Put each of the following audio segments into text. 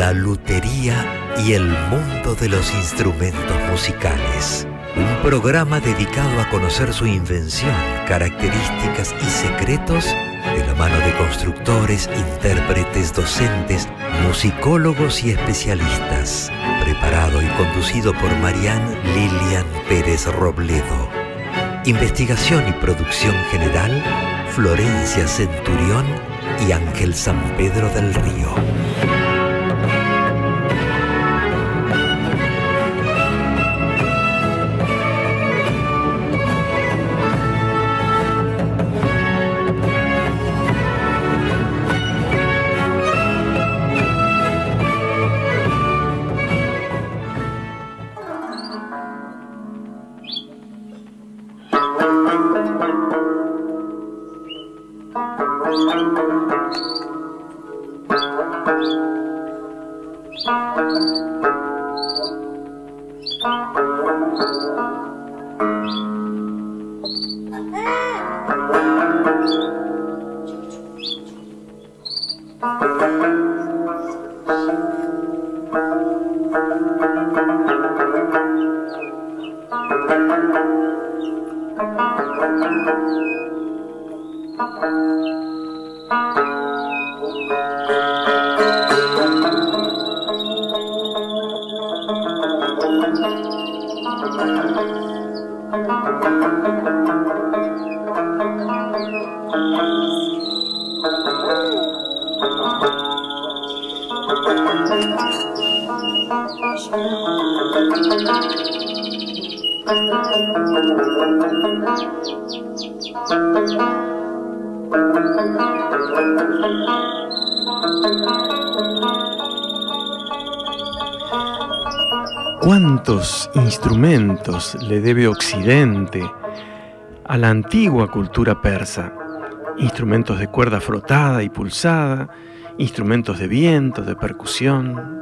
La lutería y el mundo de los instrumentos musicales. Un programa dedicado a conocer su invención, características y secretos de la mano de constructores, intérpretes, docentes, musicólogos y especialistas. Preparado y conducido por Marián Lilian Pérez Robledo. Investigación y producción general, Florencia Centurión y Ángel San Pedro del Río. ¿Cuántos instrumentos le debe Occidente a la antigua cultura persa? Instrumentos de cuerda frotada y pulsada, instrumentos de viento, de percusión.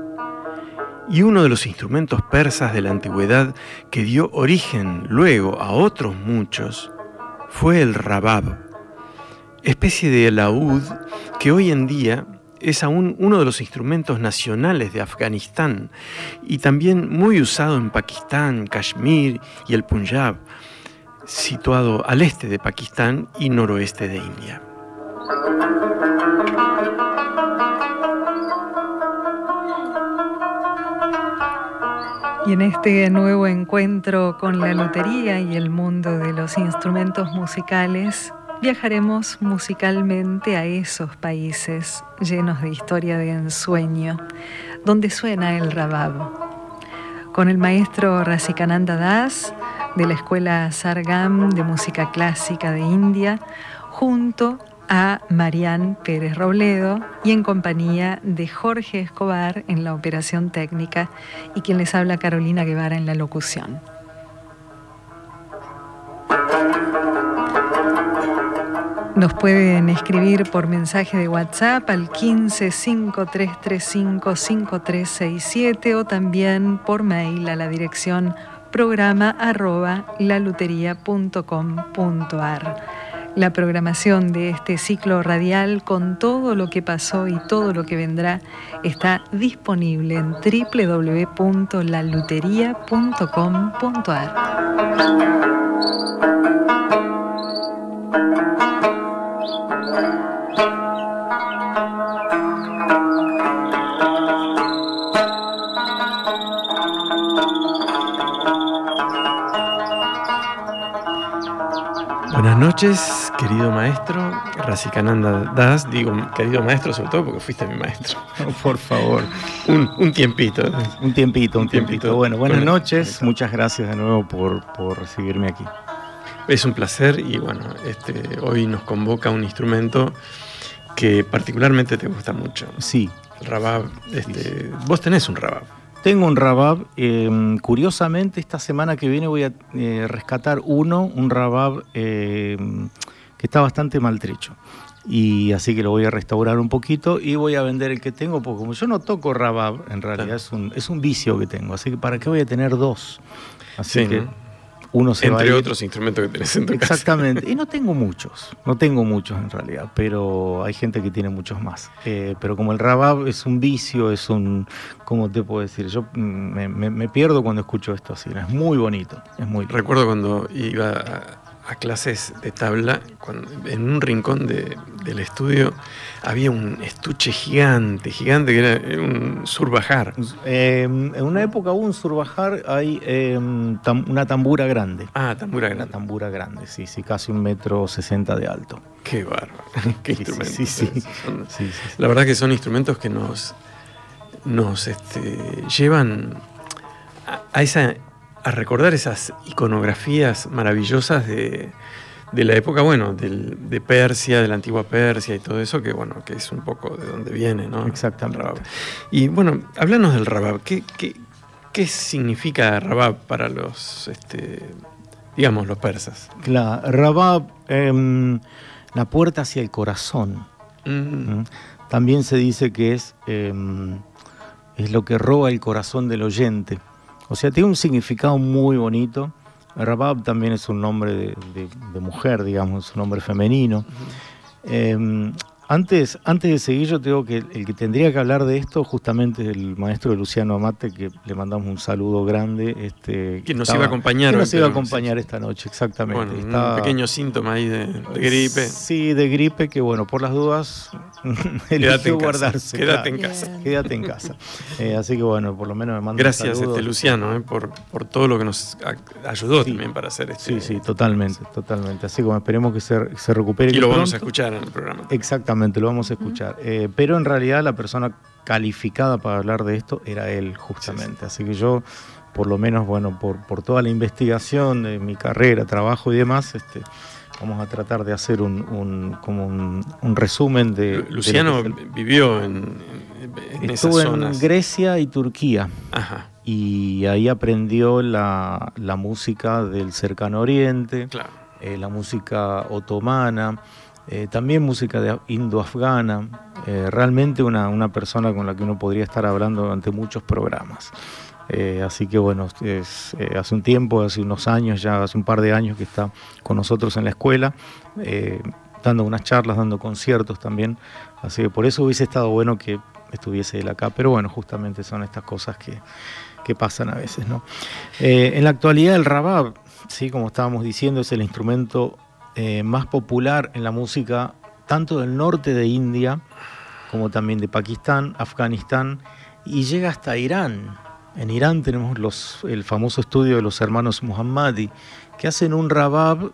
Y uno de los instrumentos persas de la antigüedad que dio origen luego a otros muchos fue el rabab, especie de laúd que hoy en día es aún uno de los instrumentos nacionales de Afganistán y también muy usado en Pakistán, Kashmir y el Punjab, situado al este de Pakistán y noroeste de India. Y en este nuevo encuentro con la lutería y el mundo de los instrumentos musicales, viajaremos musicalmente a esos países llenos de historia de ensueño, donde suena el rabab. Con el maestro Rasikananda Das, de la Escuela Sargam de Música Clásica de India, junto a Marián Pérez Robledo y en compañía de Jorge Escobar en la operación técnica y quien les habla, Carolina Guevara, en la locución. Nos pueden escribir por mensaje de WhatsApp al 1553355367 o también por mail a la dirección programa@laluteria.com.ar. La programación de este ciclo radial con todo lo que pasó y todo lo que vendrá está disponible en www.laluteria.com.ar. Buenas noches, querido maestro Rasikananda Das. Digo, querido maestro, sobre todo porque fuiste mi maestro. Oh, por favor. Un tiempito. Un tiempito. Bueno, buenas noches. Muchas gracias de nuevo por recibirme aquí. Es un placer y bueno, hoy nos convoca un instrumento que particularmente te gusta mucho. Sí. El rabab. Vos tenés un rabab. Tengo un rabab. Curiosamente, esta semana que viene voy a rescatar un rabab que está bastante maltrecho. Y así que lo voy a restaurar un poquito y voy a vender el que tengo, porque como yo no toco rabab, en realidad claro, es un vicio que tengo. Así que ¿para qué voy a tener dos? Así sí, que ¿no? uno se va a ir. Entre otros instrumentos que tenés en tu casa. Exactamente. Y no tengo muchos en realidad, pero hay gente que tiene muchos más. Pero como el rabab es un vicio, es un... ¿Cómo te puedo decir? Yo me pierdo cuando escucho esto así. Es muy bonito, es muy lindo. Recuerdo cuando iba a clases de tabla, en un rincón del estudio había un estuche gigante, que era un surbajar. En una época hubo un surbajar, hay una tambura grande. Ah, tambura grande. Una tambura grande, sí, casi 1,60 m de alto. Qué bárbaro, qué instrumentos. Sí. La verdad que son instrumentos que nos llevan a recordar esas iconografías maravillosas de la época, de Persia, de la antigua Persia y todo eso, que es un poco de donde viene, ¿no? Exactamente. El rabab. Y háblanos del rabab. ¿Qué significa rabab para los persas? Claro, rabab, la puerta hacia el corazón. También se dice que es lo que roba el corazón del oyente. O sea, tiene un significado muy bonito. Rabab también es un nombre de mujer, digamos, es un nombre femenino. Antes de seguir, yo tengo que el que tendría que hablar de esto justamente es el maestro Luciano Amate, que le mandamos un saludo grande. Que nos iba a acompañar. Que nos iba a acompañar esta noche, exactamente. Un pequeño síntoma ahí de gripe. Sí, de gripe, que por las dudas eligió guardarse. Quédate en casa. Quédate en casa. Así que por lo menos me manda Gracias, un saludo. Luciano, por todo lo que nos ayudó también para hacer esto. Sí, totalmente. Así que esperemos que se recupere. Y lo vamos a escuchar en el programa. Exactamente, lo vamos a escuchar. Pero en realidad la persona calificada para hablar de esto era él, justamente. Sí. Así que yo, por lo menos, por toda la investigación de mi carrera, trabajo y demás, vamos a tratar de hacer un resumen de... Luciano vivió en esas zonas. Estuvo en Grecia y Turquía. Ajá. Y ahí aprendió la música del Cercano Oriente, claro. La música otomana, también música indo-afgana. Realmente una persona con la que uno podría estar hablando durante muchos programas. Así que hace un tiempo, hace unos años, ya hace un par de años que está con nosotros en la escuela, dando unas charlas, dando conciertos también. Así que por eso hubiese estado bueno que estuviese él acá, pero justamente son estas cosas que pasan a veces, ¿no? En la actualidad el rabab, sí, como estábamos diciendo, es el instrumento más popular en la música tanto del norte de India como también de Pakistán, Afganistán, y llega hasta Irán. En Irán tenemos el famoso estudio de los hermanos Muhammadi, que hacen un rabab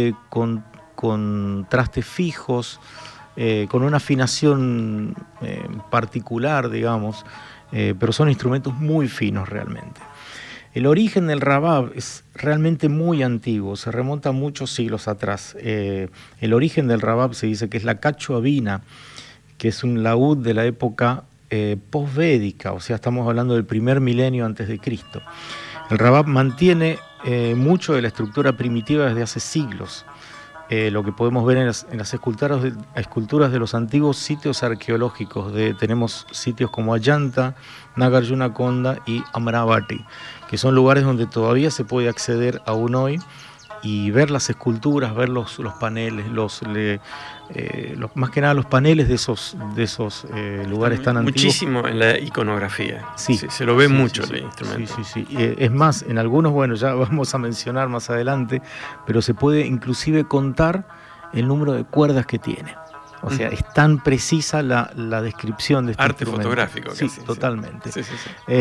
con trastes fijos, con una afinación particular, digamos, pero son instrumentos muy finos realmente. El origen del rabab es realmente muy antiguo, se remonta muchos siglos atrás. El origen del rabab se dice que es la cachuabina, que es un laúd de la época posvédica, o sea, estamos hablando del primer milenio antes de Cristo. El rabab mantiene mucho de la estructura primitiva desde hace siglos. Lo que podemos ver en las esculturas de los antiguos sitios arqueológicos. Tenemos sitios como Ayanta, Nagarjunakonda y Amravati, que son lugares donde todavía se puede acceder aún hoy y ver las esculturas, ver los paneles, más que nada los paneles de esos lugares tan antiguos. Muchísimo en la iconografía. Sí, se lo ve mucho el instrumento. Sí. Es más, en algunos, ya vamos a mencionar más adelante, pero se puede inclusive contar el número de cuerdas que tiene. O sea, es tan precisa la descripción de este arte instrumento. Fotográfico. Sí, casi, totalmente. Sí.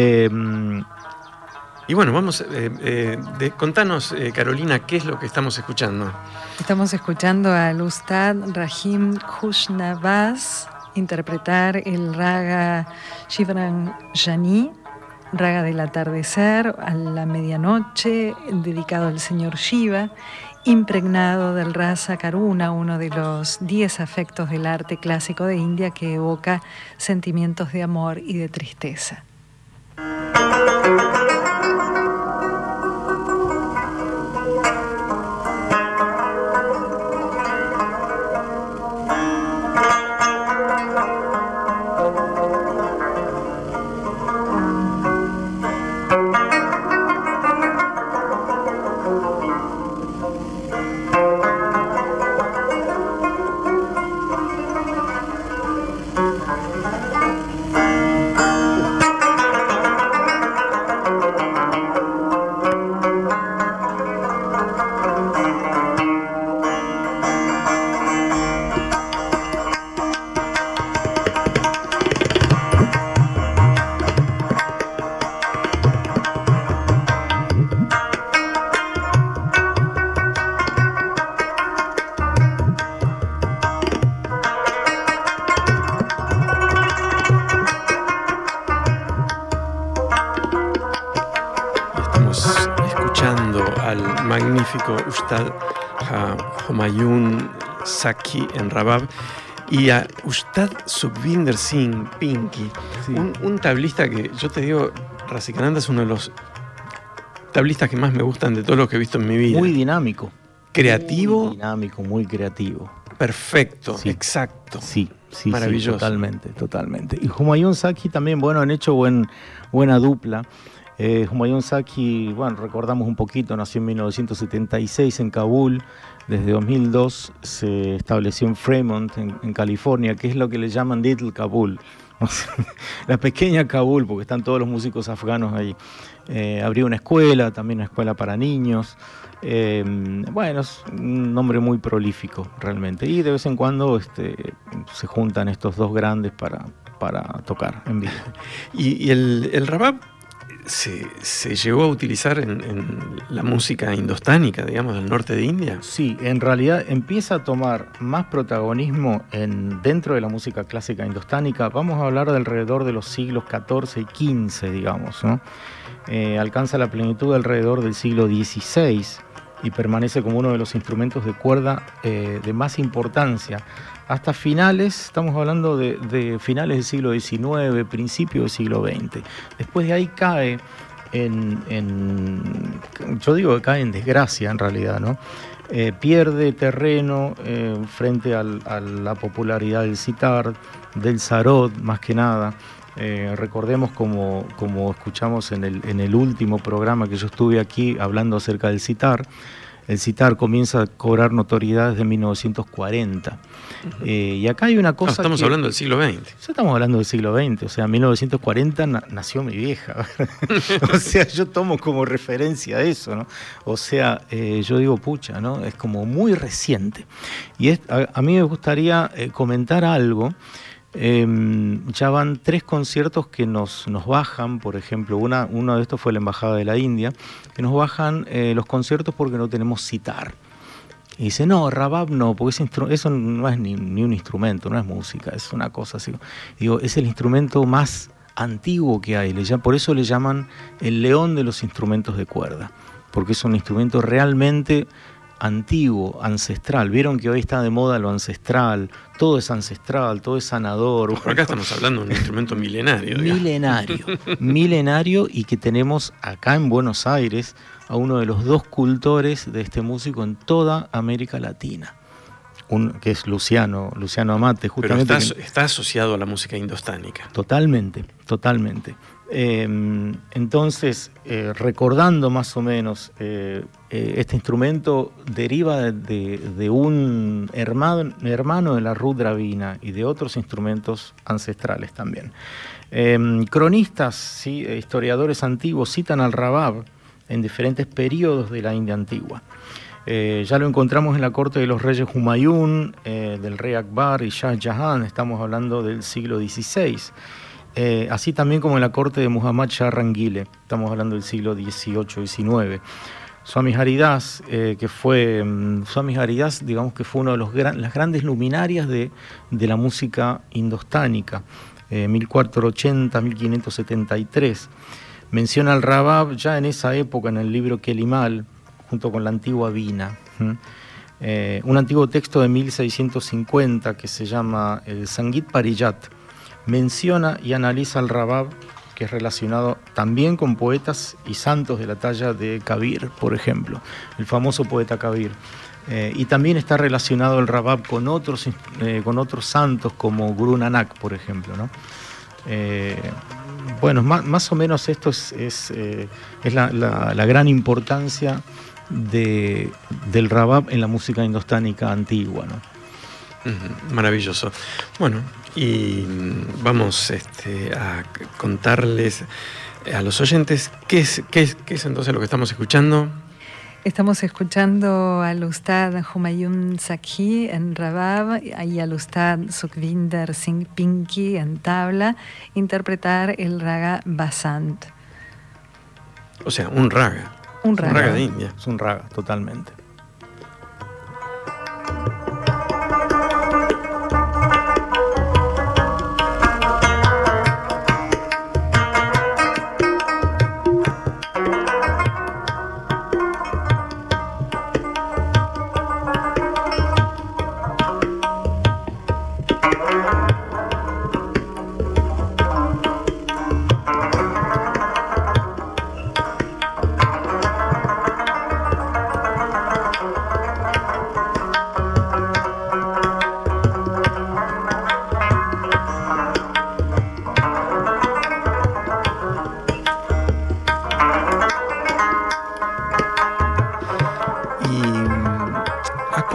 Y vamos, contanos, Carolina, ¿qué es lo que estamos escuchando? Estamos escuchando al Ustad Rahim Khushnavaz interpretar el raga Shivran Jani, raga del atardecer a la medianoche, dedicado al señor Shiva, impregnado del rasa Karuna, uno de los 10 afectos del arte clásico de India que evoca sentimientos de amor y de tristeza. al magnífico Ustad Humayun Saki en Rabab y a Ustad Sukhvinder Singh Pinky, sí. un tablista que yo te digo, Rasikananda es uno de los tablistas que más me gustan de todo lo que he visto en mi vida. Muy dinámico. Creativo. Muy dinámico, muy creativo. Perfecto, sí. Exacto. Sí, maravilloso. Sí, totalmente. Y Humayun Saki también, bueno, han hecho buena dupla. Humayun Saki, bueno, recordamos un poquito, nació en 1976 en Kabul. Desde 2002 se estableció en Fremont, en California, que es lo que le llaman Little Kabul. La pequeña Kabul, porque están todos los músicos afganos ahí. Abrió una escuela, también una escuela para niños. Bueno, es un hombre muy prolífico realmente. Y de vez en cuando se juntan estos dos grandes para tocar en vivo. Y el rabab se llegó a utilizar en la música indostánica, digamos, del norte de India. Sí, en realidad empieza a tomar más protagonismo dentro de la música clásica indostánica. Vamos a hablar de alrededor de los siglos XIV y XV, digamos, ¿no? Alcanza la plenitud alrededor del siglo XVI y permanece como uno de los instrumentos de cuerda de más importancia. Hasta finales, estamos hablando de finales del siglo XIX, principios del siglo XX. Después de ahí cae yo digo que cae en desgracia en realidad, ¿no? Pierde terreno frente a la popularidad del sitar, del sarod más que nada. Recordemos como escuchamos en el último programa que yo estuve aquí hablando acerca del sitar. El sitar comienza a cobrar notoriedad desde 1940. Y acá hay una cosa. Estamos hablando del siglo XX. Ya estamos hablando del siglo XX. O sea, en 1940 nació mi vieja. O sea, yo tomo como referencia eso, ¿no? O sea, yo digo, pucha, ¿no? Es como muy reciente. Y a mí me gustaría comentar algo. Ya van 3 conciertos que nos bajan, por ejemplo, uno de estos fue la Embajada de la India, que nos bajan los conciertos porque no tenemos sitar. Y dice, no, rabab no, porque eso no es ni un instrumento, no es música, es una cosa así. Digo, es el instrumento más antiguo que hay, por eso le llaman el león de los instrumentos de cuerda, porque es un instrumento realmente antiguo, ancestral. Vieron que hoy está de moda lo ancestral, todo es ancestral, todo es sanador. Por acá estamos hablando de un instrumento milenario. Milenario, y que tenemos acá en Buenos Aires a uno de los 2 cultores de este músico en toda América Latina, que es Luciano Amate, justamente. Pero está asociado a la música indostánica. Totalmente. Entonces, recordando más o menos, este instrumento deriva de un hermano de la Rudravina y de otros instrumentos ancestrales también. Cronistas, ¿sí? Historiadores antiguos citan al rabab en diferentes periodos de la India antigua. Ya lo encontramos en la corte de los reyes Humayun, del rey Akbar y Shah Jahan, estamos hablando del siglo XVI. Así también como en la corte de Muhammad Shah Rangile, estamos hablando del siglo XVIII-XIX. Swami Haridas, digamos que fue uno de las grandes luminarias de la música indostánica, 1480-1573. Menciona al rabab ya en esa época en el libro Kelimal, junto con la antigua Vina. Un antiguo texto de 1650 que se llama el Sangit Pariyat, menciona y analiza al rabab, que es relacionado también con poetas y santos de la talla de Kabir, por ejemplo, el famoso poeta Kabir. Y también está relacionado el rabab con otros santos como Guru Nanak, por ejemplo, ¿no? Bueno, más o menos esto es la gran importancia del rabab en la música indostánica antigua, ¿no? Maravilloso. Bueno, y vamos a contarles a los oyentes qué es entonces lo que estamos escuchando. Estamos escuchando al Ustad Humayun Saki en rabab y al Ustad Sukhvinder Singh Pinky en tabla interpretar el raga Basant. O sea, un raga. Un raga de India. Es un raga, totalmente.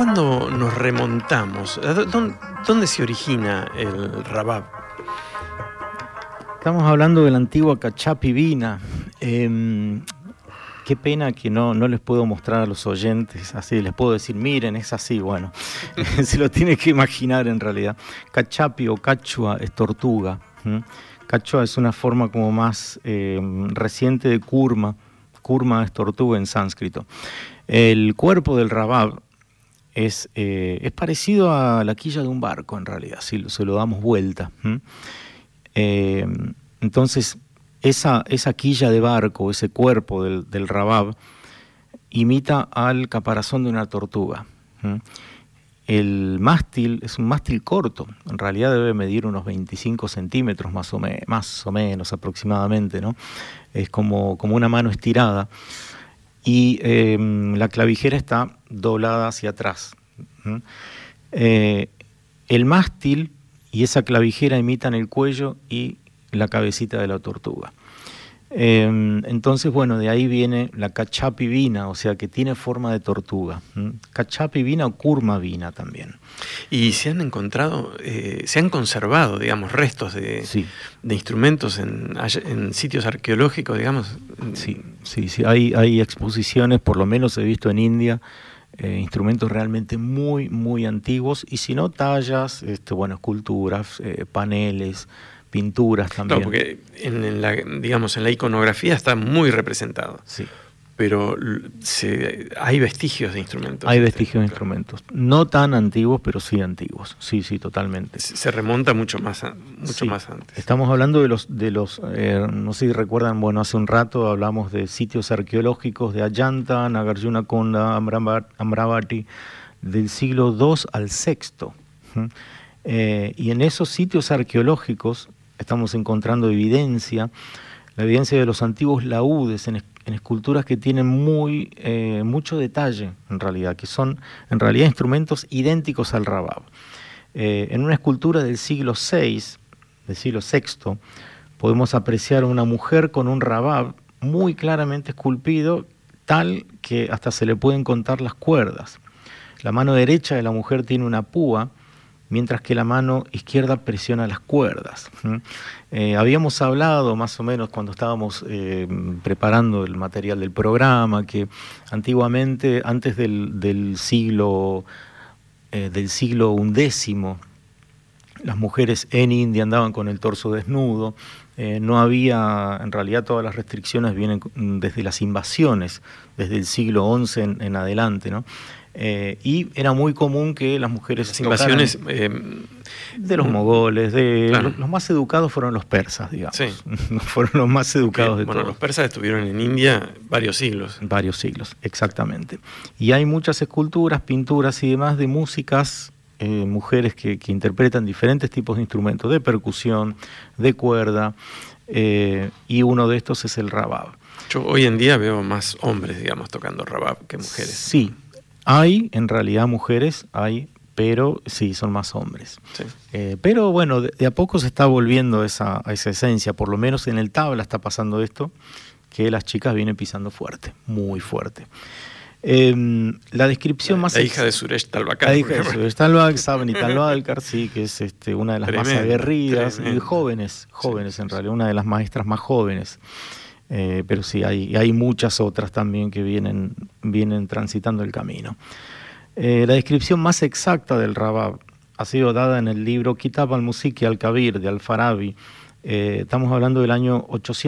cuándo nos remontamos? ¿Dónde se origina el rabab? Estamos hablando de la antigua cachapi vina. Qué pena que no les puedo mostrar a los oyentes, así les puedo decir, miren, es así, bueno, se lo tiene que imaginar en realidad. Cachapi o cachua es tortuga. Cachua es una forma como más reciente de kurma. Kurma es tortuga en sánscrito. El cuerpo del rabab es parecido a la quilla de un barco en realidad, si se lo damos vuelta. Entonces, esa quilla de barco, ese cuerpo del rabab, imita al caparazón de una tortuga. El mástil es un mástil corto, en realidad debe medir unos 25 centímetros más o menos aproximadamente, ¿no? Es como una mano estirada, y la clavijera está doblada hacia atrás. El mástil y esa clavijera imitan el cuello y la cabecita de la tortuga. Entonces, bueno, de ahí viene la cachapi vina, o sea que tiene forma de tortuga. Cachapi vina o kurma vina también. Y se han encontrado, se han conservado, digamos, restos de instrumentos en sitios arqueológicos, digamos. Sí. Hay exposiciones, por lo menos he visto en India, instrumentos realmente muy, muy antiguos, y si no, tallas, esculturas, paneles, pinturas también. Claro, porque en la iconografía está muy representado. Sí. Pero hay vestigios de instrumentos. Hay vestigios de instrumentos. No tan antiguos, pero sí antiguos. Sí, totalmente. Se remonta mucho más antes. Estamos hablando de los no sé si recuerdan, bueno, hace un rato hablamos de sitios arqueológicos de Ayanta, Nagarjunakonda, Amravati, del siglo II al VI. Y en esos sitios arqueológicos estamos encontrando la evidencia de los antiguos laúdes en esculturas que tienen mucho detalle, en realidad, que son en realidad instrumentos idénticos al rabab. En una escultura del siglo VI, podemos apreciar a una mujer con un rabab muy claramente esculpido, tal que hasta se le pueden contar las cuerdas. La mano derecha de la mujer tiene una púa, mientras que la mano izquierda presiona las cuerdas. Habíamos hablado más o menos cuando estábamos preparando el material del programa, que antiguamente, antes del siglo XI, las mujeres en India andaban con el torso desnudo. No había, en realidad todas las restricciones vienen desde las invasiones, desde el siglo XI en adelante, ¿no? Y era muy común que las mujeres... Las invasiones de los mogoles, claro. Los más educados fueron los persas, digamos. Sí. Fueron los más educados de todos. Los persas estuvieron en India varios siglos. Varios siglos, exactamente. Y hay muchas esculturas, pinturas y demás de músicas, mujeres que interpretan diferentes tipos de instrumentos, de percusión, de cuerda, y uno de estos es el rabab. Yo hoy en día veo más hombres, digamos, tocando rabab que mujeres. Sí. Hay, en realidad, mujeres, pero sí, son más hombres. Sí. Pero bueno, de a poco se está volviendo a esa esencia, por lo menos en el tabla está pasando esto, que las chicas vienen pisando fuerte, muy fuerte. La descripción más... La hija de Suresh Talwalkar. La hija de Suresh Talwalkar, Sabani Talwalkar, sí, que es una de las más aguerridas, y jóvenes en realidad, una de las maestras más jóvenes. Pero sí, hay muchas otras también que vienen transitando el camino. La descripción más exacta del rabab ha sido dada en el libro Kitab al-Musiki al-Kabir de Al-Farabi. Estamos hablando del año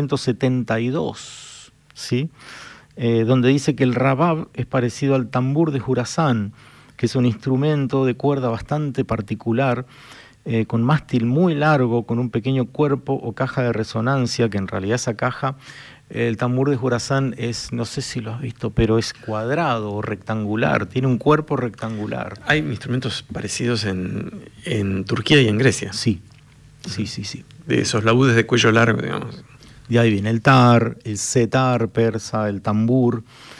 872, ¿sí? Donde dice que el rabab es parecido al tambur de Jurasán, que es un instrumento de cuerda bastante particular, con mástil muy largo, con un pequeño cuerpo o caja de resonancia, que en realidad esa caja, el tambur de Jurasán es, no sé si lo has visto, pero es cuadrado o rectangular, tiene un cuerpo rectangular. Hay instrumentos parecidos en Turquía y en Grecia. Sí. De esos laúdes de cuello largo, digamos. De ahí viene el tar, el setar persa, el tambur.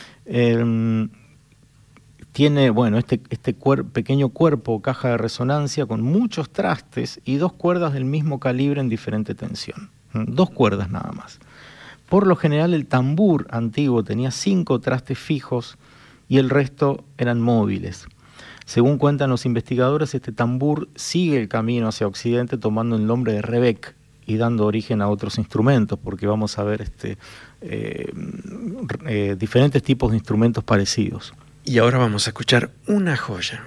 Tiene, bueno, este pequeño cuerpo o caja de resonancia con muchos trastes y 2 cuerdas del mismo calibre en diferente tensión. 2 cuerdas nada más. Por lo general el tambur antiguo tenía 5 trastes fijos y el resto eran móviles. Según cuentan los investigadores, este tambur sigue el camino hacia Occidente tomando el nombre de rebec y dando origen a otros instrumentos, porque vamos a ver diferentes tipos de instrumentos parecidos. Y ahora vamos a escuchar una joya.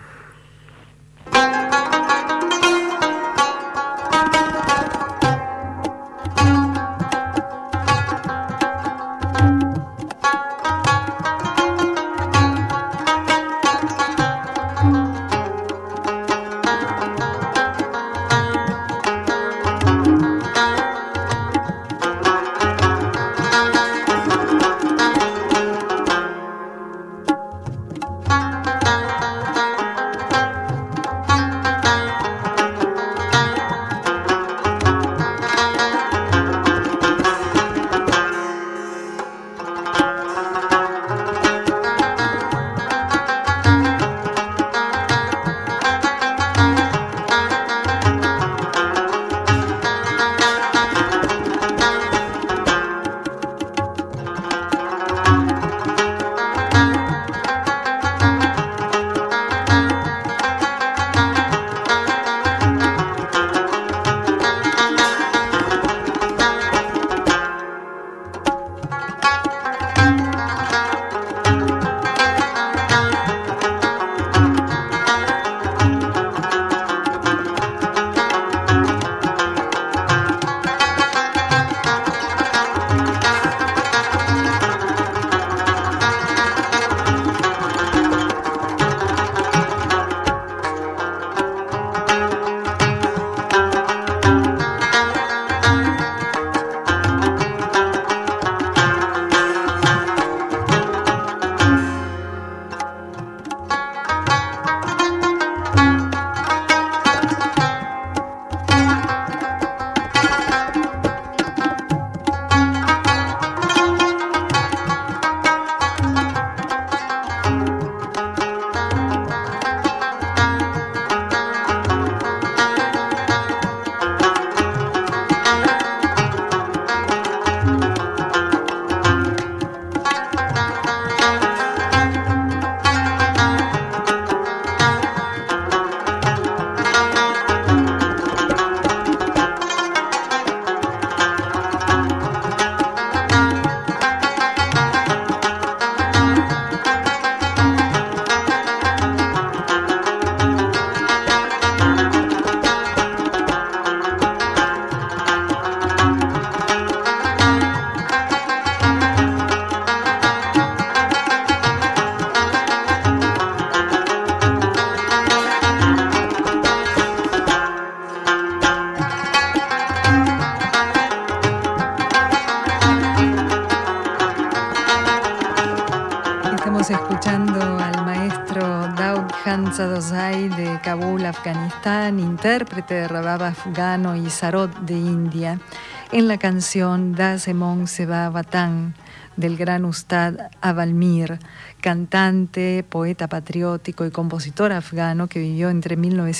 Sadosai de Kabul, Afganistán, intérprete de rabab afgano y sarod de India, en la canción Da Zemon Seba Vatan del gran Ustad Avalmir, cantante, poeta patriótico y compositor afgano que vivió entre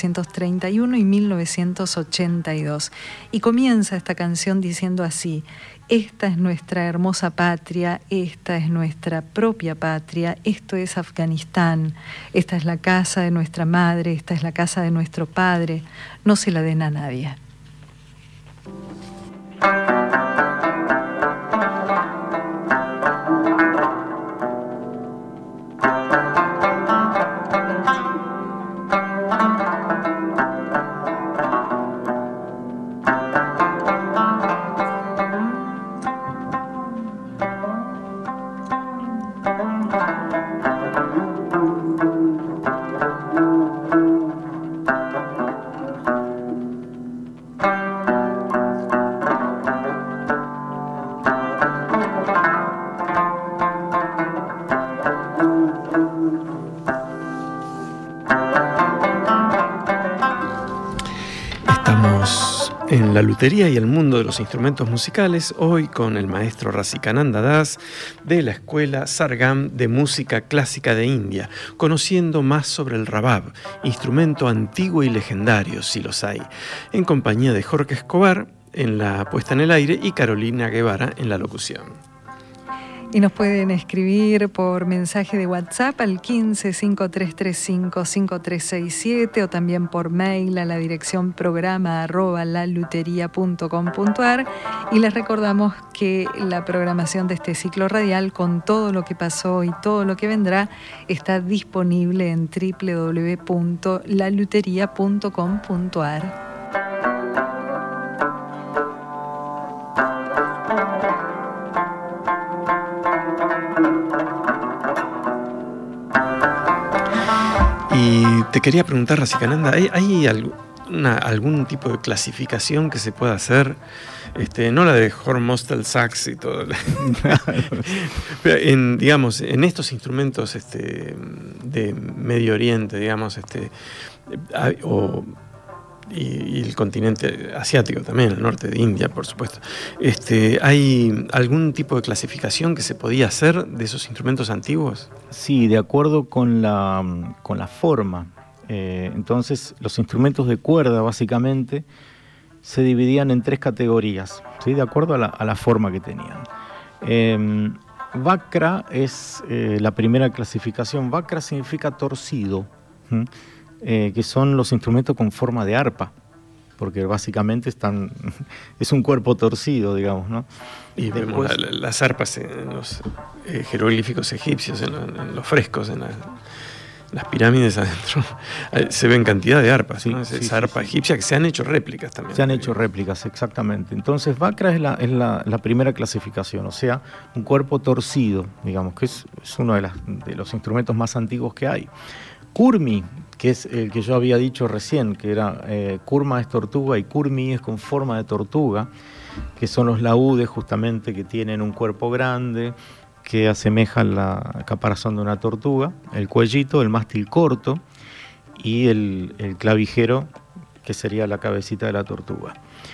1931 y 1982. Y comienza esta canción diciendo así: esta es nuestra hermosa patria, esta es nuestra propia patria, esto es Afganistán, esta es la casa de nuestra madre, esta es la casa de nuestro padre, no se la den a nadie. En la lutería y el mundo de los instrumentos musicales, hoy con el maestro Rasikananda Das de la Escuela Sargam de Música Clásica de India, conociendo más sobre el rabab, instrumento antiguo y legendario, si los hay, en compañía de Jorge Escobar en la puesta en el aire y Carolina Guevara en la locución. Y nos pueden escribir por mensaje de WhatsApp al 15 5335 5367 o también por mail a la dirección programa@laluteria.com.ar. Y les recordamos que la programación de este ciclo radial, con todo lo que pasó y todo lo que vendrá, está disponible en www.laluteria.com.ar. Y te quería preguntar, Rasikananda, ¿hay algún tipo de clasificación que se pueda hacer? No la de Horn-Mostel Sax y todo. Pero digamos, en estos instrumentos de Medio Oriente, digamos, y el continente asiático también, el norte de India, por supuesto. ¿Hay algún tipo de clasificación que se podía hacer de esos instrumentos antiguos? Sí, de acuerdo con la forma. Entonces, los instrumentos de cuerda, básicamente, se dividían en 3 categorías, ¿sí? De acuerdo a la forma que tenían. Vakra es la primera clasificación. Vakra significa torcido. Que son los instrumentos con forma de arpa, porque básicamente es un cuerpo torcido, digamos, ¿no? Y vemos las arpas en los jeroglíficos egipcios, en los frescos, en las pirámides adentro, se ven cantidad de arpas, ¿no? Esa arpa egipcia, que se han hecho réplicas también. Se han hecho réplicas, exactamente. Entonces, Vakra es la primera clasificación, o sea, un cuerpo torcido, digamos, que es uno de los instrumentos más antiguos que hay. Kurmi, que es el que yo había dicho recién, que era kurma es tortuga y kurmi es con forma de tortuga, que son los laúdes justamente que tienen un cuerpo grande, que asemejan la caparazón de una tortuga, el cuellito, el mástil corto y el clavijero, que sería la cabecita de la tortuga.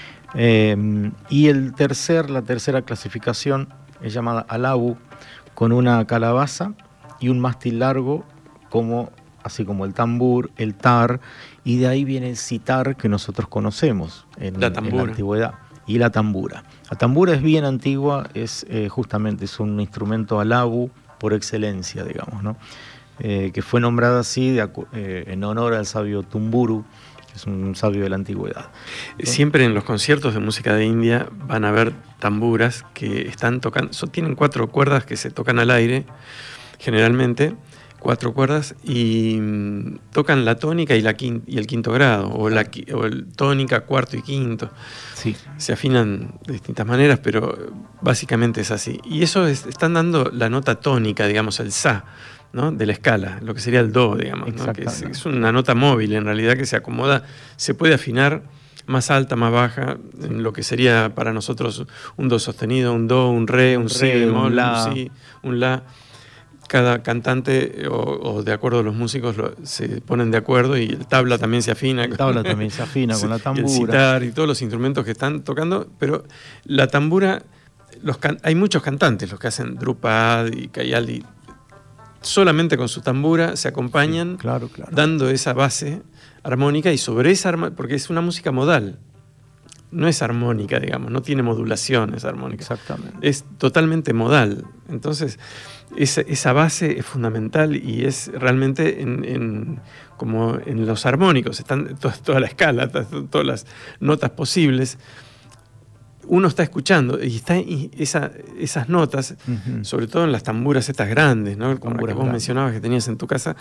Y la tercera clasificación es llamada alabu, con una calabaza y un mástil largo, así como el tambur, el tar, y de ahí viene el sitar que nosotros conocemos en la antigüedad, y la tambura. La tambura es bien antigua, justamente es un instrumento alabu por excelencia, digamos, ¿no? Que fue nombrada así en honor al sabio Tumburu, que es un sabio de la antigüedad. Siempre en los conciertos de música de India van a haber tamburas que están tocando, tienen 4 cuerdas que se tocan al aire, generalmente, 4 cuerdas, y tocan la tónica y el quinto grado, o el tónica, cuarto y quinto. Sí. Se afinan de distintas maneras, pero básicamente es así. Y eso están dando la nota tónica, digamos, el sa, ¿no? De la escala, lo que sería el do, digamos, ¿no? Que es una nota móvil, en realidad, que se acomoda, se puede afinar más alta, más baja, en lo que sería para nosotros un do sostenido, un do, un re, un si bemol, un si, un la. Cada cantante o de acuerdo a los músicos se ponen de acuerdo, y el tabla también se afina. El tabla también se afina con la tambura. El sitar y todos los instrumentos que están tocando, pero la tambura, hay muchos cantantes, los que hacen Drupad y Kayaldi, solamente con su tambura se acompañan, sí, claro. Dando esa base armónica, y sobre esa porque es una música modal. No es armónica, digamos, no tiene modulaciones armónicas. Exactamente. Es totalmente modal. Entonces, esa base es fundamental, y es realmente como en los armónicos, están toda la escala, todas las notas posibles. Uno está escuchando y está esas notas, sobre todo en las tamburas estas grandes, ¿no? Como la que vos mencionabas que tenías en tu casa.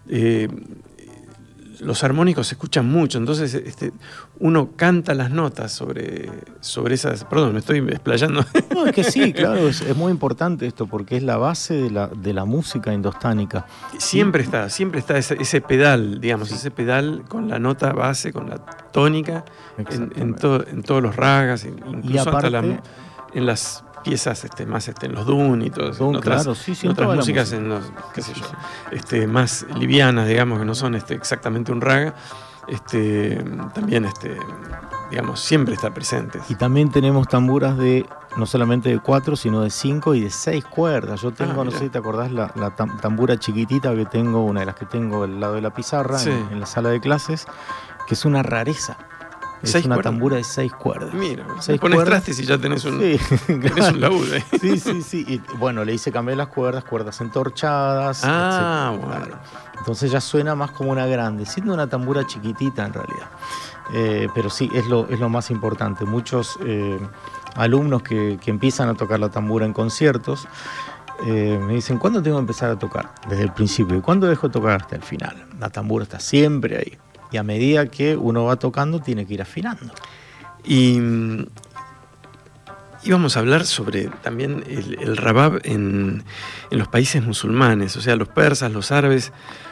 Los armónicos se escuchan mucho, entonces uno canta las notas sobre esas. Perdón, me estoy explayando. No, es que sí, claro, es muy importante esto, porque es la base de la música indostánica. Siempre está ese pedal, digamos, sí. Ese pedal con la nota base, con la tónica, en todos los ragas, incluso y aparte, hasta en las piezas más en los dun y todo eso, claro, en otras músicas, en los, qué sé yo, más livianas, digamos, que no son exactamente un raga, también digamos, siempre está presente. Y también tenemos tamburas no solamente de 4, sino de 5 y de 6 cuerdas. Yo tengo, no sé si te acordás, la tambura chiquitita que tengo, una de las que tengo al lado de la pizarra, sí, en la sala de clases, que es una rareza. Es una tambura de 6 cuerdas. Mira, 6 pones cuerdas. trastes y ya tenés un, Sí, tenés claro. un laúd. Sí. Y bueno, le hice cambiar las cuerdas entorchadas. Ah, etcétera. bueno. Claro. Entonces ya suena más como una grande, siendo una tambura chiquitita en realidad. Pero sí, es lo más importante. Muchos alumnos que empiezan a tocar la tambura en conciertos me dicen, ¿cuándo tengo que empezar a tocar? Desde el principio. ¿Y cuándo dejo de tocar? Hasta el final. La tambura está siempre ahí. Y a medida que uno va tocando, tiene que ir afinando. Y vamos a hablar sobre también el rabab en los países musulmanes. O sea, los persas, los árabes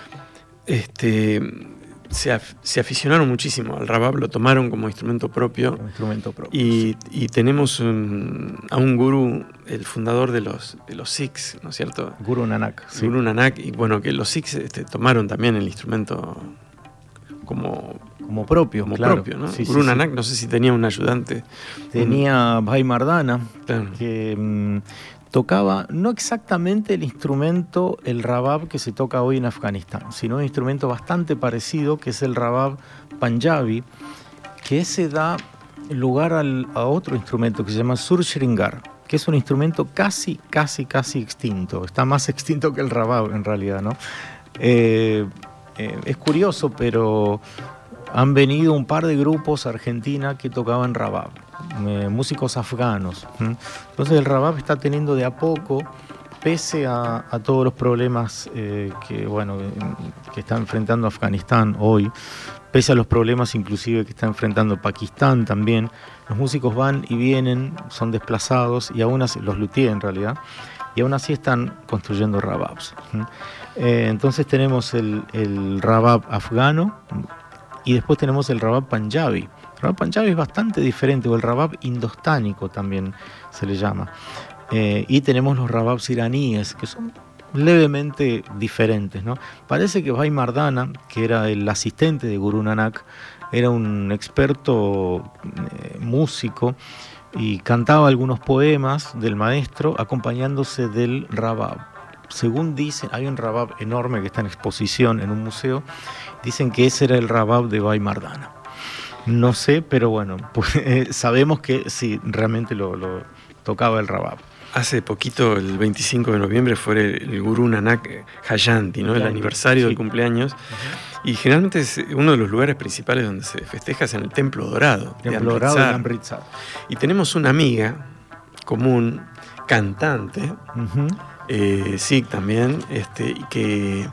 se aficionaron muchísimo al rabab, lo tomaron como instrumento propio. Y tenemos a un gurú, el fundador de los Sikhs, ¿no es cierto? Guru Nanak. Sí. Guru Nanak, y bueno, que los Sikhs tomaron también el instrumento como propio, ¿no? Sí, Guru Nanak, no sé si tenía un ayudante. Tenía Bhai Mardana, Claro. que tocaba no exactamente el instrumento, el rabab que se toca hoy en Afganistán, sino un instrumento bastante parecido, que es el rabab panjabi, que ese da lugar a otro instrumento que se llama surshringar, que es un instrumento casi extinto. Está más extinto que el rabab en realidad, ¿no? Es curioso, pero han venido un par de grupos a Argentina que tocaban rabab, músicos afganos. Entonces el rabab está teniendo de a poco, pese a todos los problemas que está enfrentando Afganistán hoy, pese a los problemas inclusive que está enfrentando Pakistán también, los músicos van y vienen, son desplazados, y aún así, los luthiers en realidad, y aún así están construyendo rababs. Entonces tenemos el rabab afgano y después tenemos el rabab panjabi. El rabab panjabi es bastante diferente, o el rabab indostánico también se le llama. Y tenemos los rababs iraníes, que son levemente diferentes, ¿no? Parece que Bhai Mardana, que era el asistente de Guru Nanak, era un experto músico y cantaba algunos poemas del maestro acompañándose del rabab. Según dicen, hay un rabab enorme que está en exposición en un museo, dicen que ese era el rabab de Bhai Mardana. No sé, pero bueno, pues, sabemos que sí, realmente lo tocaba el rabab. Hace poquito, el 25 de noviembre, fue el Guru Nanak Jayanti, ¿no? El aniversario del cumpleaños. Y generalmente es uno de los lugares principales donde se festeja es en el Templo Dorado. Templo Dorado de Amritsar. Y tenemos una amiga común, cantante, Sikh también, que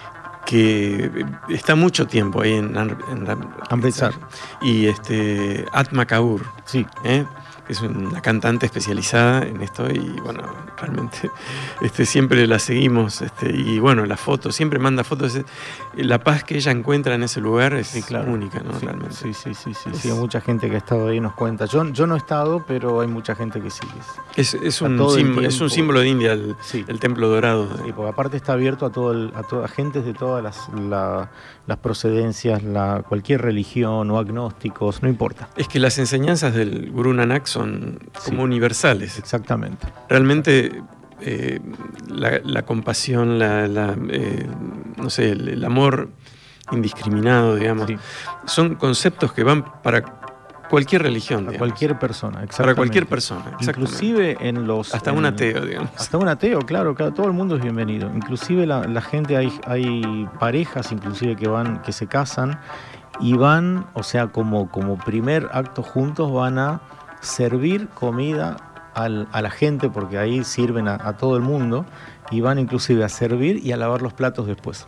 está mucho tiempo ahí en Amritsar. Y Atma Kaur. Sí. Es una cantante especializada en esto y bueno, realmente siempre la seguimos y bueno, la foto, siempre manda fotos. La paz que ella encuentra en ese lugar es única, ¿no? Sí, realmente. Sí, hay mucha gente que ha estado ahí, nos cuenta. Yo no he estado, pero hay mucha gente que sí. Es un símbolo de India, el Templo Dorado. Sí, porque aparte está abierto a toda gente de todas las procedencias, cualquier religión o agnósticos, no importa. Es que las enseñanzas del Guru Nanak son como universales. Exactamente. Realmente la compasión, no sé, el amor indiscriminado, digamos, son conceptos que van para cualquier religión. Para cualquier persona, exactamente. Para cualquier persona, inclusive hasta un ateo, digamos. Hasta un ateo, claro, todo el mundo es bienvenido. Inclusive la gente, hay parejas inclusive que se casan y van, o sea, como primer acto juntos van a servir comida a la gente, porque ahí sirven a todo el mundo, y van inclusive a servir y a lavar los platos después.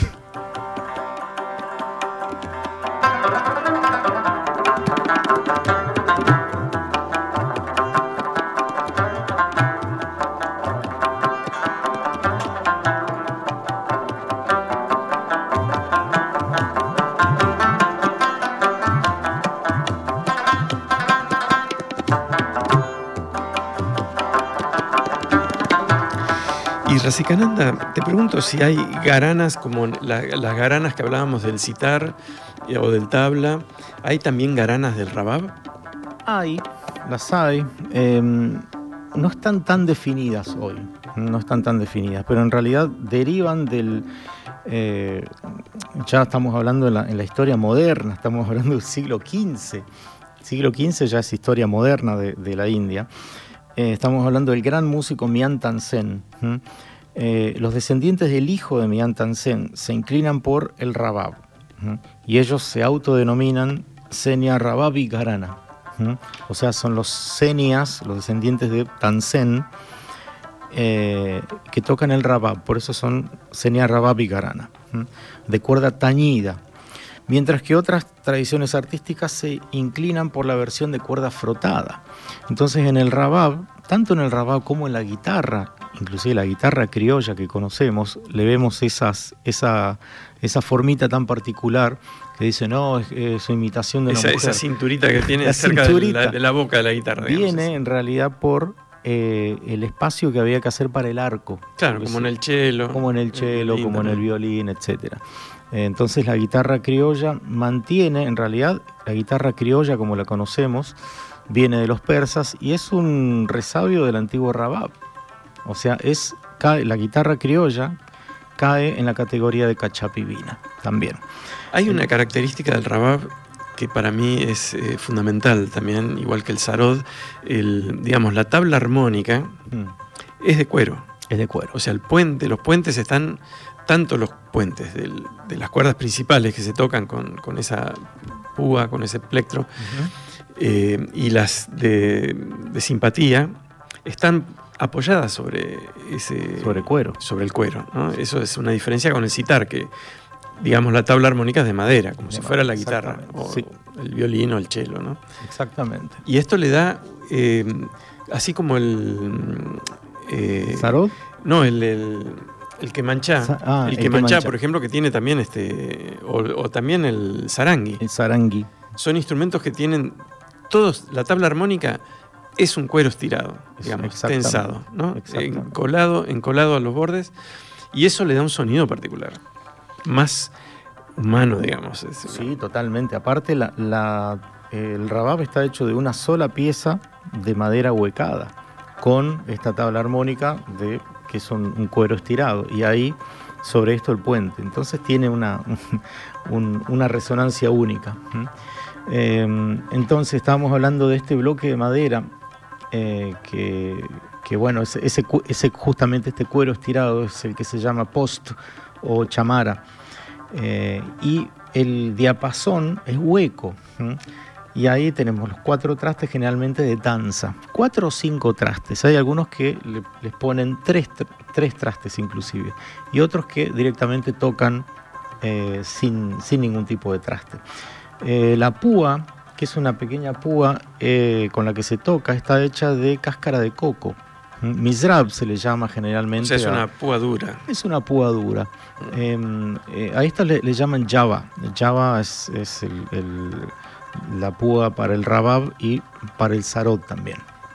Rasikananda, te pregunto si hay garanas como las garanas que hablábamos del sitar o del tabla. ¿Hay también garanas del rabab? Las hay. no están tan definidas hoy, pero en realidad derivan del... ya estamos hablando en la historia moderna, estamos hablando del siglo XV. Siglo XV ya es historia moderna de la India. Estamos hablando del gran músico Mian Tansen. Los descendientes del hijo de Mian Tansen se inclinan por el rabab, y ellos se autodenominan Senia Rababi Gharana. O sea, son los senias, los descendientes de Tansen, que tocan el rabab, por eso son Senia Rababi Gharana, de cuerda tañida. Mientras que otras tradiciones artísticas se inclinan por la versión de cuerda frotada. Entonces en el rabab, tanto en el rabab como en la guitarra, inclusive la guitarra criolla que conocemos, le vemos esa formita tan particular que dice, no, es imitación de una mujer. Esa cinturita que tiene cerca de la boca de la guitarra. Viene en realidad por el espacio que había que hacer para el arco. Claro, como en el cello. Como en el cello, como en el violín, etcétera. Entonces la guitarra criolla mantiene, en realidad, la guitarra criolla como la conocemos, viene de los persas y es un resabio del antiguo rabab. O sea, la guitarra criolla cae en la categoría de cachapivina también. Hay una característica del rabab que para mí es fundamental también, igual que el sarod, digamos, la tabla armónica es de cuero. Es de cuero. O sea, los puentes están... Tanto los puentes de las cuerdas principales que se tocan con esa púa, con ese plectro, y las de simpatía, están apoyadas sobre cuero. Sobre el cuero, ¿no? Eso es una diferencia con el sitar, que digamos la tabla armónica es de madera, como si fuera la guitarra, o el violín o el cello, ¿no? Exactamente. Y esto le da, así como el... ¿Sarod? No, el que mancha, por ejemplo, que tiene también o también el sarangi. El sarangi. Son instrumentos que tienen todos, la tabla armónica es un cuero estirado, digamos, tensado, ¿no? Encolado a los bordes, y eso le da un sonido particular, más humano, digamos. Sí, totalmente. Aparte, el rabab está hecho de una sola pieza de madera huecada, con esta tabla armónica que es un cuero estirado, y ahí sobre esto el puente. Entonces tiene una resonancia única. Entonces estábamos hablando de este bloque de madera que bueno, justamente este cuero estirado es el que se llama post o chamara, y el diapasón es hueco. Y ahí tenemos los 4 trastes generalmente de danza, 4 o 5 trastes. Hay algunos que les ponen 3 trastes inclusive, y otros que directamente tocan sin ningún tipo de traste. La púa, que es una pequeña púa con la que se toca, está hecha de cáscara de coco. Mizrab se le llama generalmente. O sea, es una púa dura. Es una púa dura. A esta le llaman java. Java es la púa para el rabab y para el sarod también.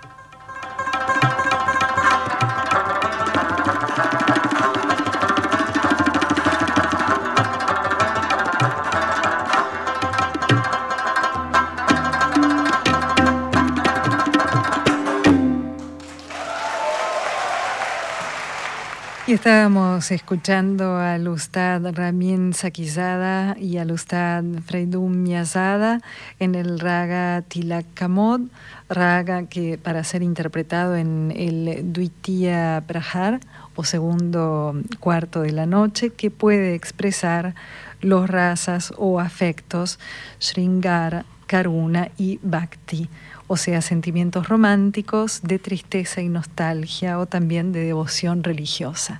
Y estábamos escuchando al Ustad Ramin Sakizada y al Ustad Freidun Miazada en el raga Tilak Kamod, raga que para ser interpretado en el Dwitiya Prahar, o segundo cuarto de la noche, que puede expresar los rasas o afectos Sringara, Karuna y Bhakti, o sea, sentimientos románticos, de tristeza y nostalgia, o también de devoción religiosa.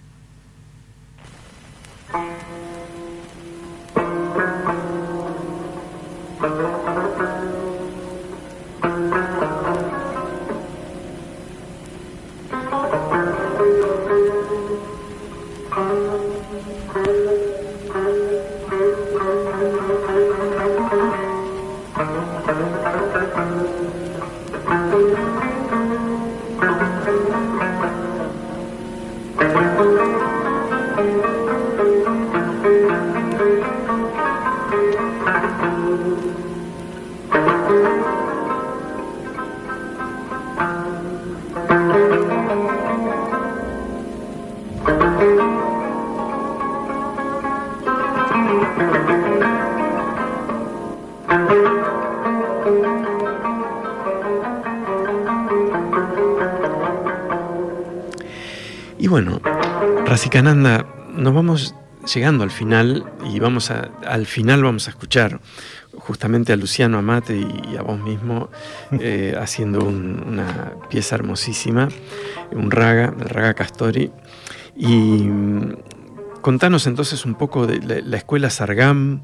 Y bueno, Rasikananda, nos vamos llegando al final y al final vamos a escuchar justamente a Luciano Amate y a vos mismo haciendo una pieza hermosísima, un raga, el Raga Castori. Y contanos entonces un poco de la escuela Sargam,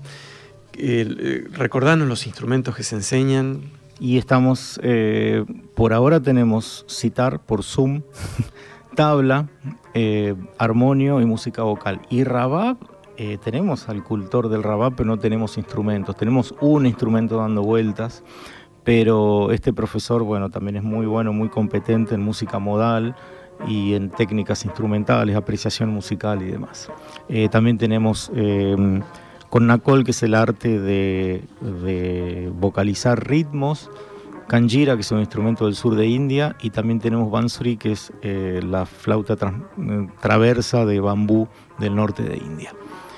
recordanos los instrumentos que se enseñan. Y estamos, por ahora tenemos sitar por Zoom, tabla, armonio y música vocal. Y rabab, tenemos al cultor del rabab, pero no tenemos instrumentos. Tenemos un instrumento dando vueltas, pero este profesor, bueno, también es muy bueno, muy competente en música modal y en técnicas instrumentales, apreciación musical y demás. También tenemos con Nakol, que es el arte de vocalizar ritmos, Kanjira, que es un instrumento del sur de India, y también tenemos Bansuri, que es la flauta traversa de bambú del norte de India.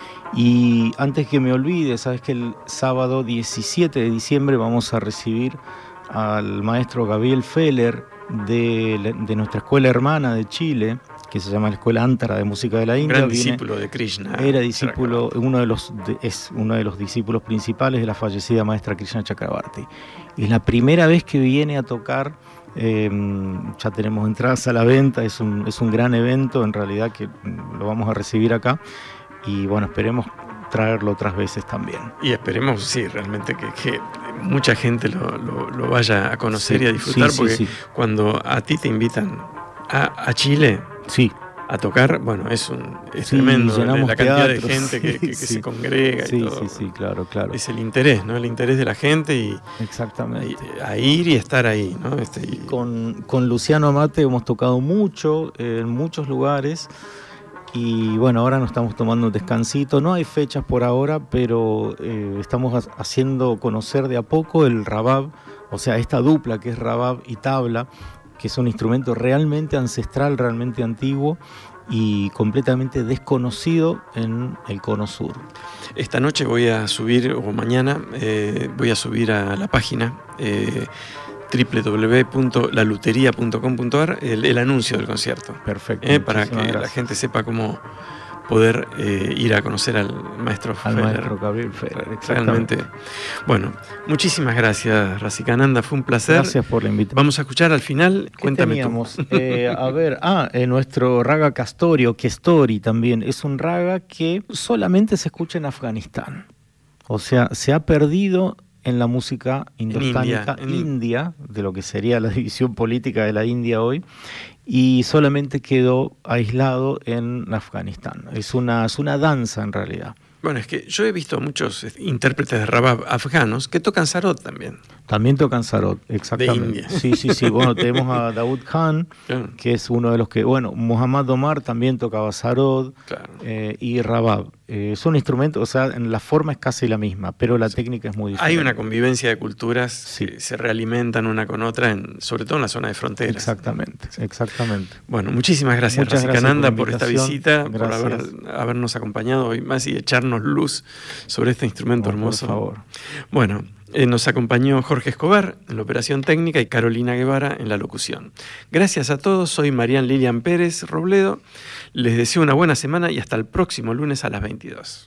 Y antes que me olvide, sabes que el sábado 17 de diciembre vamos a recibir al maestro Gabriel Feller de nuestra escuela hermana de Chile, que se llama la Escuela Antara de Música de la India. Gran discípulo de Krishna. Era discípulo, es uno de los discípulos principales de la fallecida maestra Krishna Chakrabarti. Es la primera vez que viene a tocar, ya tenemos entradas a la venta, es un gran evento, en realidad, que lo vamos a recibir acá. Y bueno, esperemos traerlo otras veces también. Y esperemos, sí, realmente que mucha gente lo vaya a conocer, sí, y a disfrutar, sí, porque sí. Cuando a ti te invitan a Chile, sí, a tocar, bueno, es tremendo la cantidad de gente que sí, se congrega, sí, y todo. Sí, claro. Es el interés, ¿no? El interés de la gente y exactamente a ir y estar ahí, ¿no? Con Luciano Amate hemos tocado mucho en muchos lugares. Y bueno, ahora nos estamos tomando un descansito. No hay fechas por ahora, pero estamos haciendo conocer de a poco el rabab, o sea, esta dupla que es rabab y tabla, que es un instrumento realmente ancestral, realmente antiguo y completamente desconocido en el Cono Sur. Esta noche voy a subir, o mañana, voy a subir a la página www.laluteria.com.ar el anuncio del concierto. Perfecto. Para que la gente sepa cómo poder ir a conocer al maestro Feller. Maestro Gabriel Feller, realmente. Bueno, muchísimas gracias, Rasikananda, fue un placer. Gracias por la invitación. Vamos a escuchar al final, cuéntame teníamos? Nuestro raga Castori o Kestori también es un raga que solamente se escucha en Afganistán. O sea, se ha perdido en la música indostánica india, de lo que sería la división política de la India hoy, y solamente quedó aislado en Afganistán. Es una danza en realidad. Bueno, es que yo he visto muchos intérpretes de rabab afganos que tocan sarod también. También tocan sarod, exactamente. De India. Sí. Bueno, tenemos a Daud Khan, claro, que es uno de los que... Bueno, Muhammad Omar también tocaba sarod, claro, y rabab. Son instrumentos, o sea, la forma es casi la misma, pero la técnica es muy diferente. Hay una convivencia de culturas que se realimientan una con otra, sobre todo en la zona de fronteras. Exactamente. Bueno, muchísimas gracias, Rasikananda, por esta visita, gracias por habernos acompañado hoy más y echarnos luz sobre este instrumento hermoso. Por favor. Bueno, nos acompañó Jorge Escobar en la operación técnica y Carolina Guevara en la locución. Gracias a todos, soy Marian Lilian Pérez Robledo. Les deseo una buena semana y hasta el próximo lunes a las 22.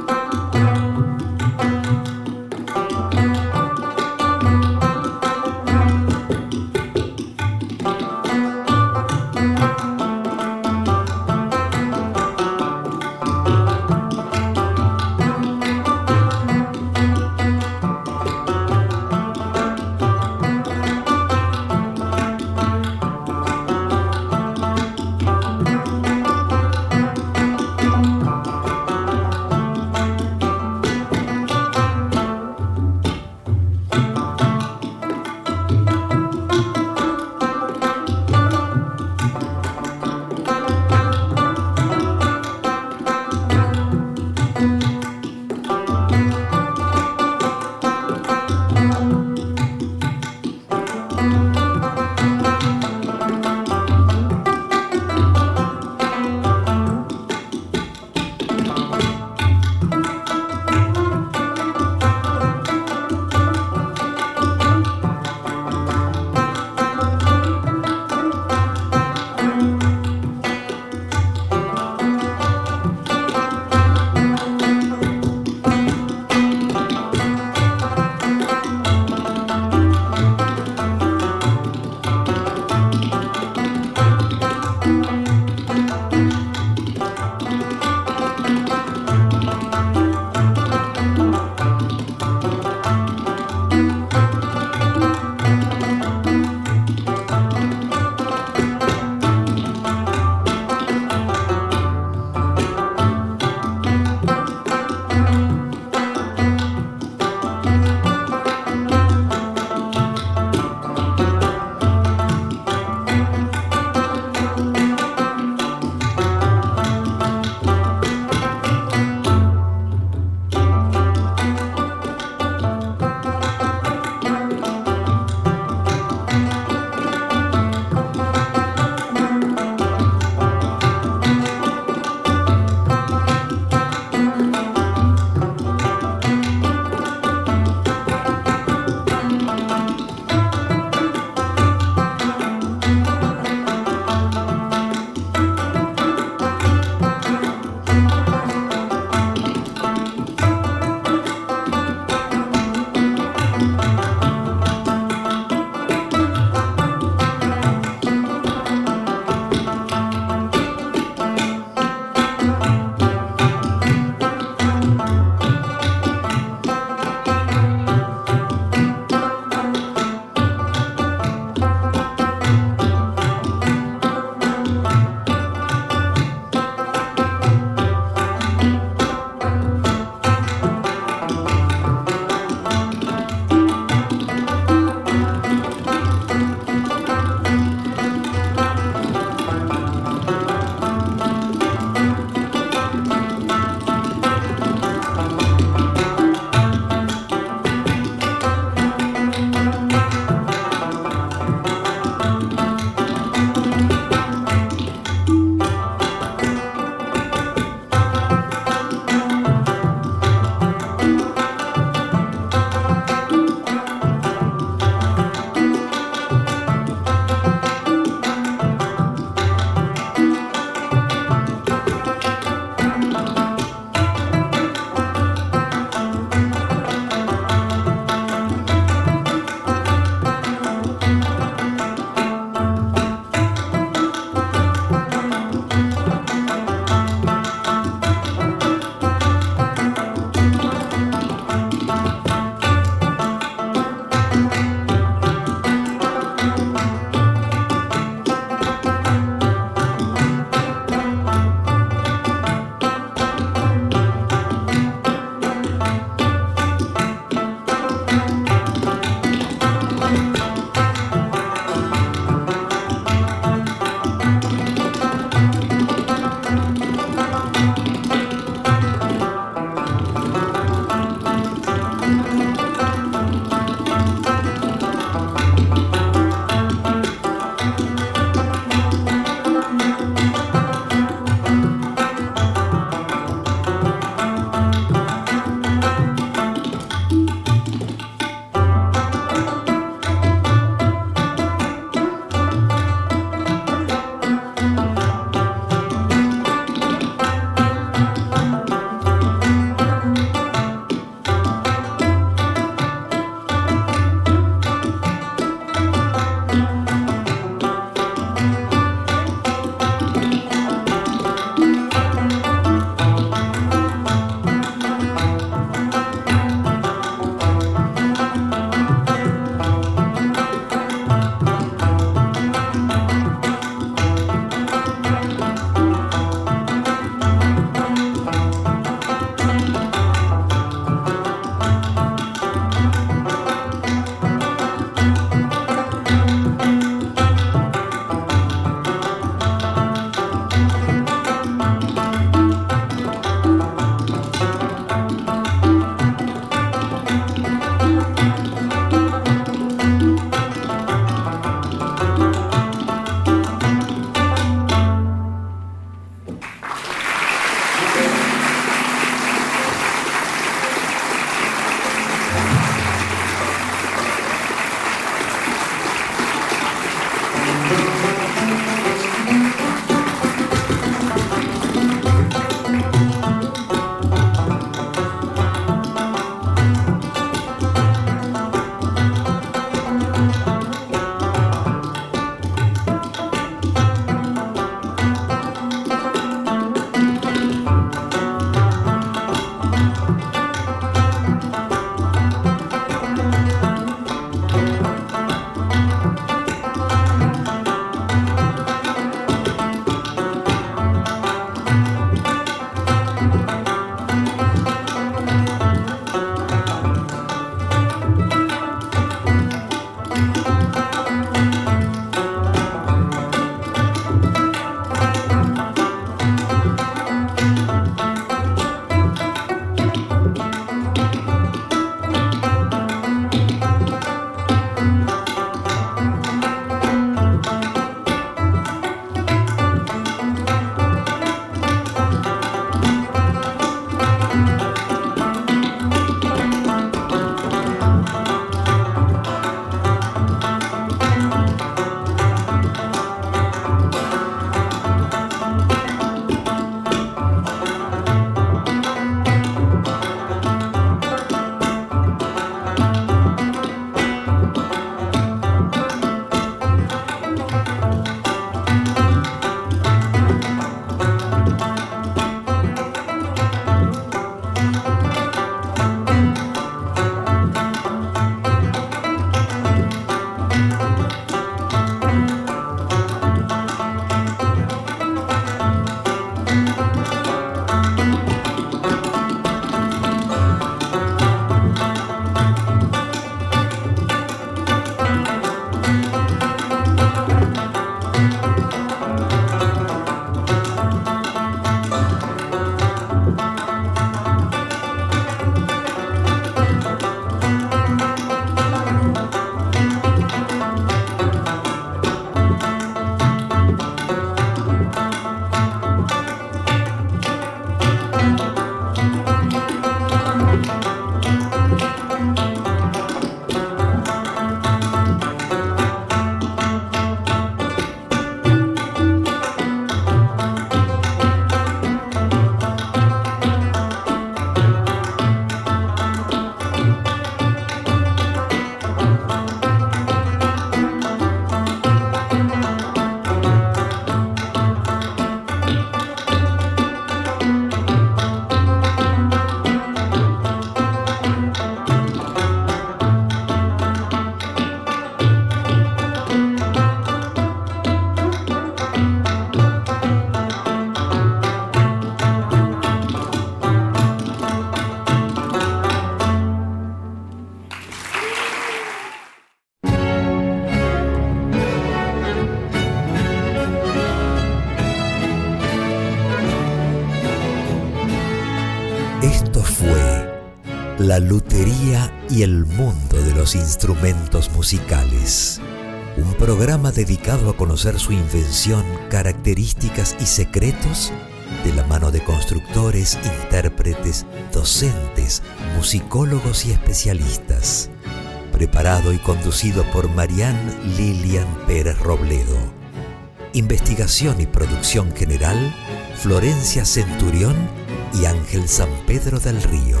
Esto fue La Lutería y el mundo de los instrumentos musicales. Un programa dedicado a conocer su invención, características y secretos de la mano de constructores, intérpretes, docentes, musicólogos y especialistas. Preparado y conducido por Marianne Lilian Pérez Robledo. Investigación y producción general, Florencia Centurión y Ángel San Pedro del Río.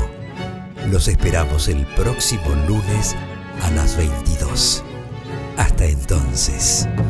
Los esperamos el próximo lunes a las 22. Hasta entonces.